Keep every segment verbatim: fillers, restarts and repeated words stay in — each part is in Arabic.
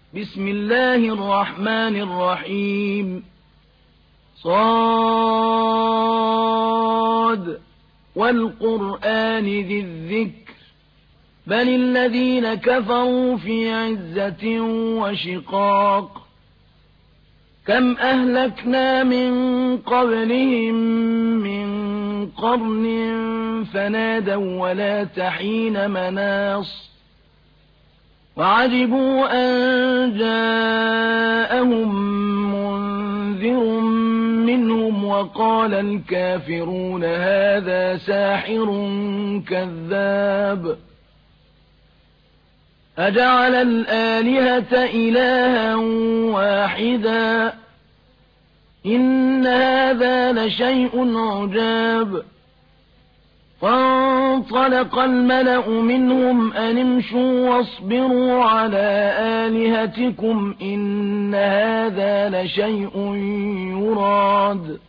بسم الله الرحمن الرحيم صاد والقرآن ذي الذكر بل الذين كفروا في عزة وشقاق كم أهلكنا من قبلهم من قرن فنادوا ولا تحين مناص وعجبوا أن جاءهم منذر منهم وقال الكافرون هذا ساحر كذاب أجعل الآلهة إلها واحدا إن هذا لشيء عجاب فانطلق الملأ منهم أن امشوا واصبروا على آلهتكم إن هذا لشيء يراد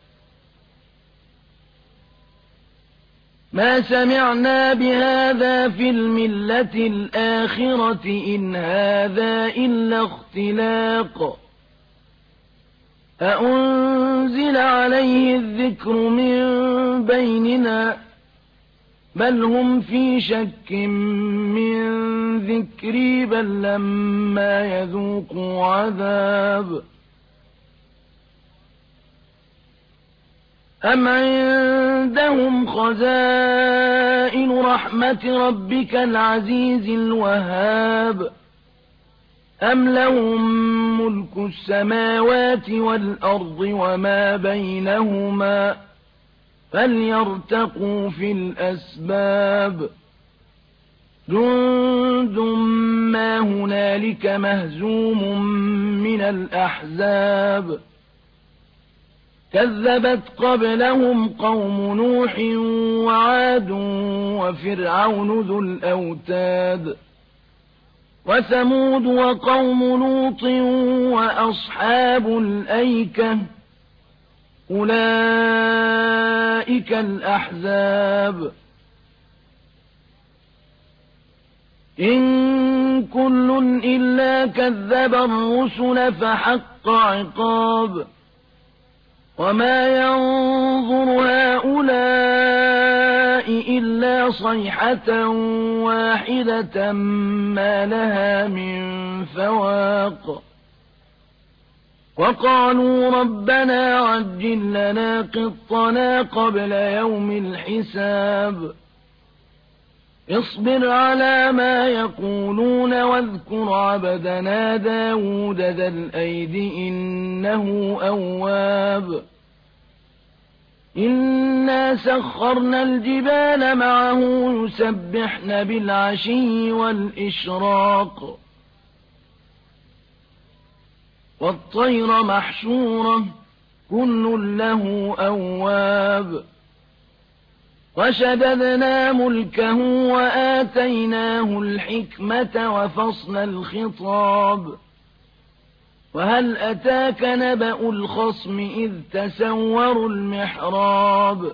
ما سمعنا بهذا في الملة الآخرة إن هذا إلا اختلاق أأنزل عليه الذكر من بيننا بل هم في شك من ذكري بل لما يذوقوا عذاب أم عندهم خزائن رحمة ربك العزيز الوهاب أم لهم ملك السماوات والأرض وما بينهما فليرتقوا في الأسباب جند ما هنالك مهزوم من الأحزاب كذبت قبلهم قوم نوح وعاد وفرعون ذو الأوتاد وثمود وقوم لوط وأصحاب الأيكة أولئك الأحزاب إن كل إلا كذب الرسل فحق عقاب وما ينظر هؤلاء إلا صيحة واحدة ما لها من فواق وقالوا ربنا عجل لنا قطنا قبل يوم الحساب اصبر على ما يقولون واذكر عبدنا داود ذا الأيد إنه أواب إنا سخرنا الجبال معه يسبحن بالعشي والإشراق والطير محشورة كل له أواب وشددنا ملكه وآتيناه الحكمة وفصل الخطاب وهل أتاك نبأ الخصم إذ تسوروا المحراب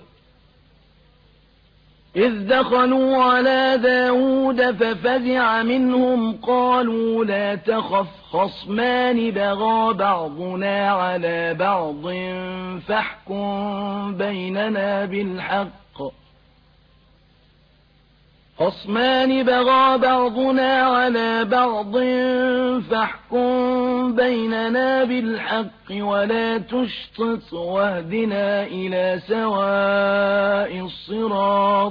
إذ دخلوا على داود ففزع منهم قالوا لا تخف خصمان بغى بعضنا على بعض فاحكم بيننا بالحق خصمان بغى بعضنا على بعض فاحكم بيننا بالحق ولا تشطط واهدنا إلى سواء الصراط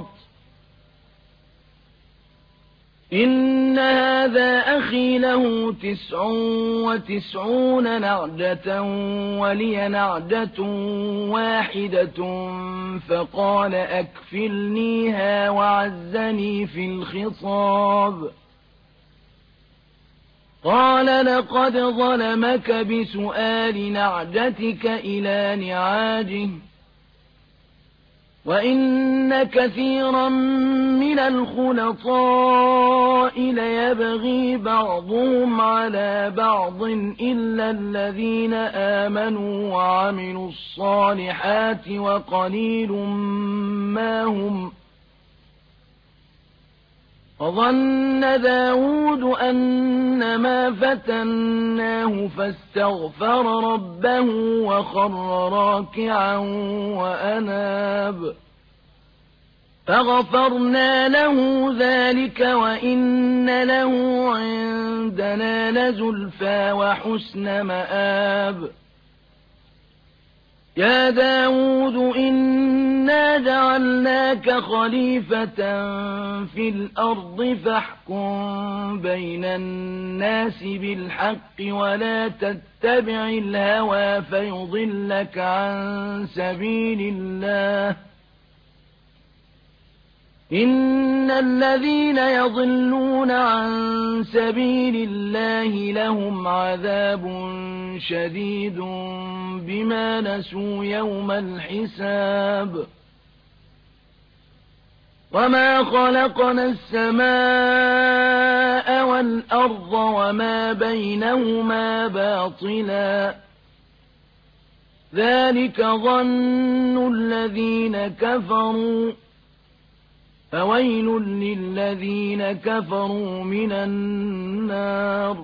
إن هذا أخي له تسع وتسعون نعجة ولي نعجة واحدة فقال أكفلنيها وعزني في الخطاب قال لقد ظلمك بسؤال نعجتك إلى نعاجه وإن كثيرا من الخلطاء ليبغي بعضهم على بعض إلا الذين آمنوا وعملوا الصالحات وقليل ما هم وظن داود أنما فتناه فاستغفر ربه وخر راكعا وأناب فغفرنا له ذلك وإن له عندنا لزلفى وحسن مآب يا داود إنا جعلناك خليفة في الأرض فاحكم بين الناس بالحق ولا تتبع الهوى فيضلك عن سبيل الله إن الذين يضلون عن سبيل الله لهم عذاب شديد بما نسوا يوم الحساب وما خلقنا السماء والأرض وما بينهما باطلا ذلك ظن الذين كفروا فويل للذين كفروا من النار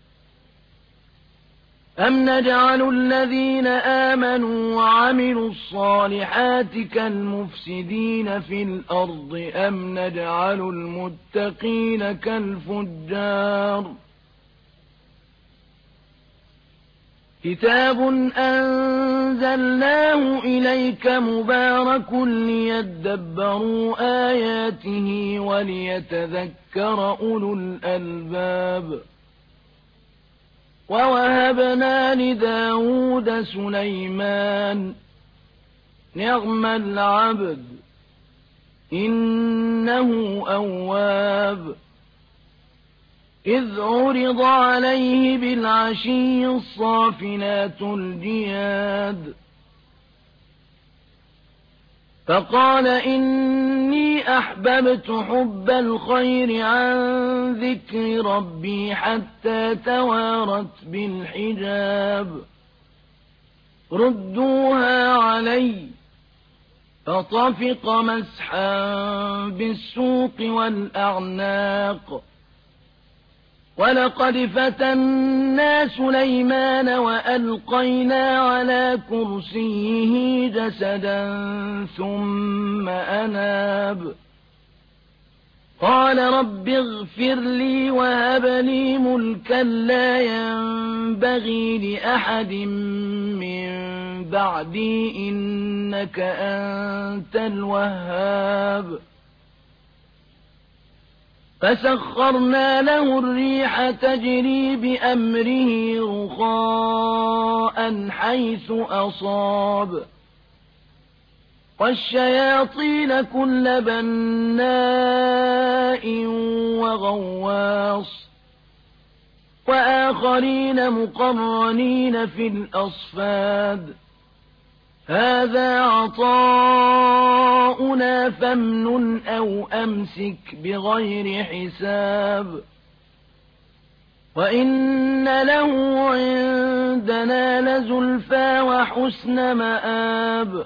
أم نجعل الذين آمنوا وعملوا الصالحات كالمفسدين في الأرض أم نجعل المتقين كالفجار كتاب أنزلناه إليك مبارك ليدبروا آياته وليتذكر أولو الألباب ووهبنا لداود سليمان نعم العبد إنه أواب إذ عرض عليه بالعشي الصافنات الجياد فقال إني أحببت حب الخير عن ذكر ربي حتى توارت بالحجاب ردوها علي فطفق مسحا بالسوق والأعناق ولقد فتنا سليمان وألقينا على كرسيه جسدا ثم أناب قال رب اغفر لي وهب لي ملكا لا ينبغي لأحد من بعدي إنك أنت الوهاب فسخرنا له الريح تجري بأمره رخاء حيث أصاب والشياطين كل بناء وغواص وآخرين مقرنين في الأصفاد هذا عطاؤنا فامنن أو أمسك بغير حساب وإن له عندنا لزلفى وحسن مآب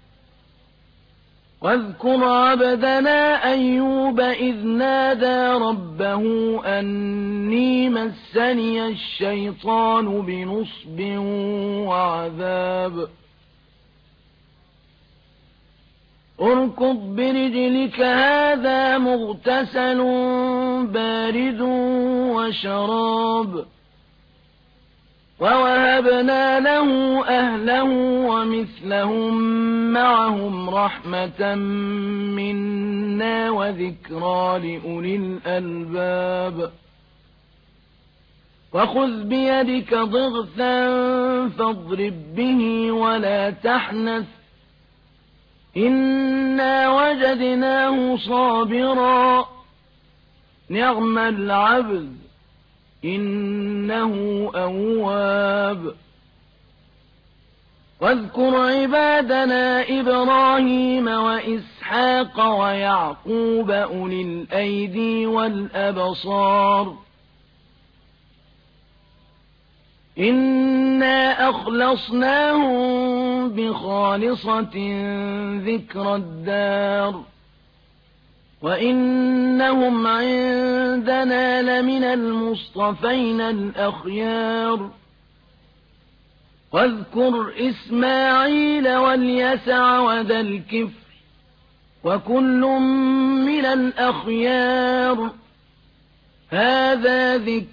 واذكر عبدنا أيوب إذ نادى ربه أني مسني الشيطان بنصب وعذاب اركض برجلك هذا مغتسل بارد وشراب ووهبنا له أهله ومثلهم معهم رحمة منا وذكرى لأولي الألباب وخذ بيدك ضغثا فاضرب به ولا تحنث إنا وجدناه صابرا نعم العبد إنه أواب واذكر عبادنا إبراهيم وإسحاق ويعقوب أولي الأيدي والأبصار إنا أخلصناهم بخالصة ذكر الدار وإنهم عندنا لمن المصطفين الأخيار واذكر إسماعيل واليسع وذا الكفر وكل من الأخيار هذا ذكر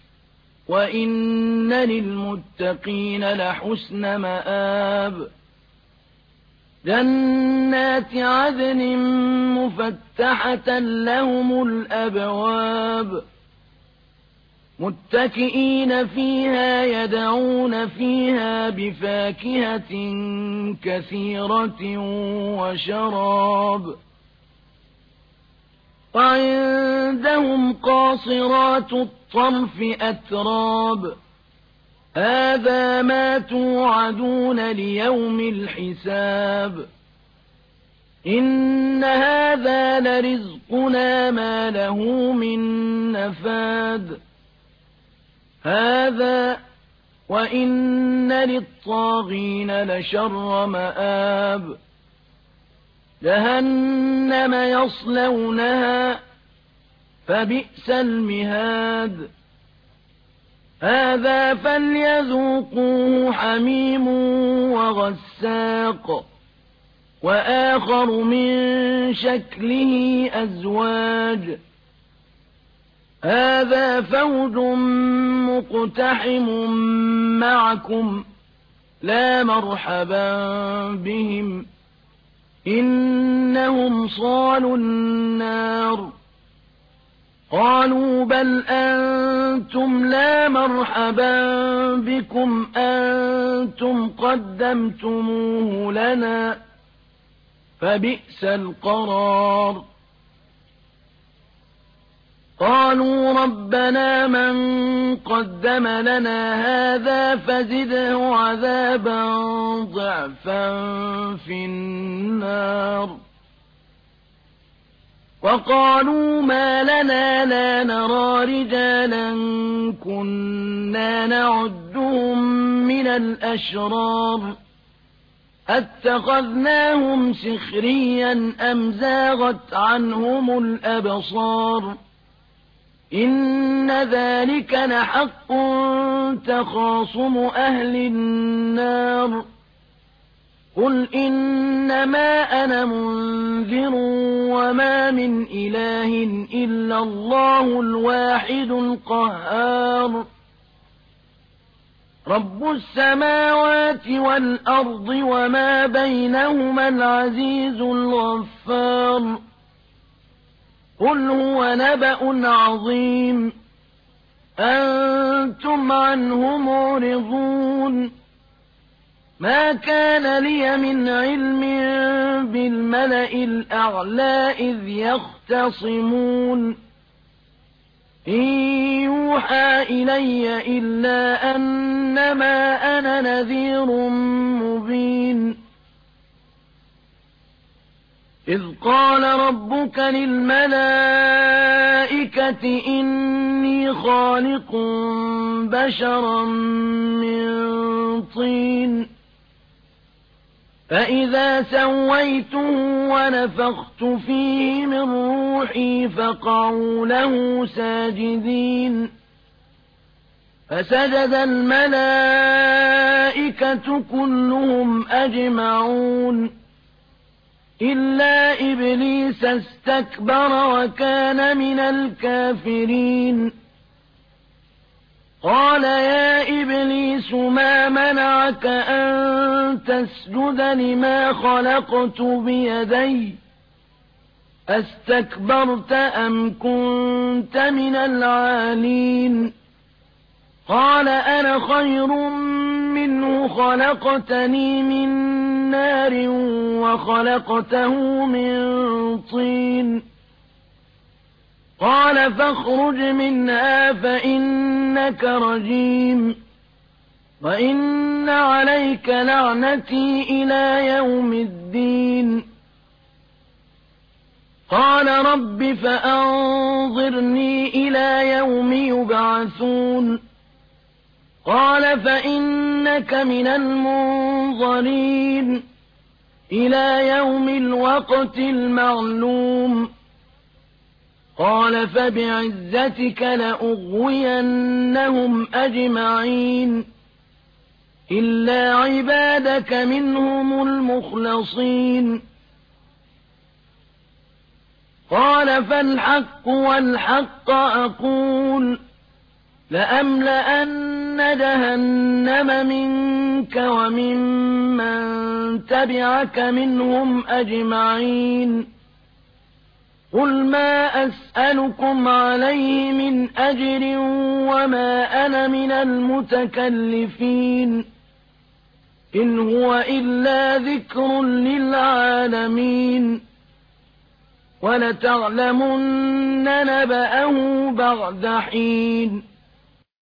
وإن للمتقين لحسن مآب جنات عدن مفتحة لهم الأبواب متكئين فيها يدعون فيها بفاكهة كثيرة وشراب وعندهم قاصرات الطرف أتراب هذا ما توعدون ليوم الحساب إن هذا لرزقنا ما له من نفاد هذا وإن للطاغين لشر مآب جهنم يصلونها فبئس المهاد هذا فليذوقوه حميم وغساق وآخر من شكله أزواج هذا فوج مقتحم معكم لا مرحبا بهم إنهم صالوا النار قالوا بل أنتم لا مرحبا بكم أنتم قدمتموه لنا فبئس القرار قالوا ربنا من قدم لنا هذا فزده عذابا ضعفا في النار وقالوا ما لنا لا نرى رجالا كنا نعدهم من الأشرار أتخذناهم سخريا أم زاغت عنهم الأبصار إن ذلك لحق تخاصم أهل النار قل إنما أنا منذر وما من إله إلا الله الواحد القهار رب السماوات والأرض وما بينهما العزيز الغفار قل هو نبأ عظيم أنتم عنه معرضون ما كان لي من علم بالملأ الأعلى إذ يختصمون إن يوحى إلي إلا أنما أنا نذير مبين إذ قال ربك للملائكة إني خالق بشرا من طين فإذا سويته ونفخت فيه من روحي فقعوا له ساجدين فسجد الملائكة كلهم أجمعون إلا إبليس استكبر وكان من الكافرين قال يا إبليس ما منعك أن تسجد لما خلقت بيدي أستكبرت أم كنت من العالين قال أنا خير منه خلقتني من نار وخلقته من طين قال فاخرج منها فإنك رجيم وإن عليك لعنتي إلى يوم الدين قال رب فأنظرني إلى يوم يبعثون قال فإنك من المنظرين إلى يوم الوقت المعلوم قال فبعزتك لأغوينهم أجمعين إلا عبادك منهم المخلصين قال فالحق والحق أقول لأملأن جهنم منك وممن تبعك منهم أجمعين قل ما أسألكم عليه من أجر وما أنا من المتكلفين إن هو إلا ذكر للعالمين ولتعلمن نبأه بعد حين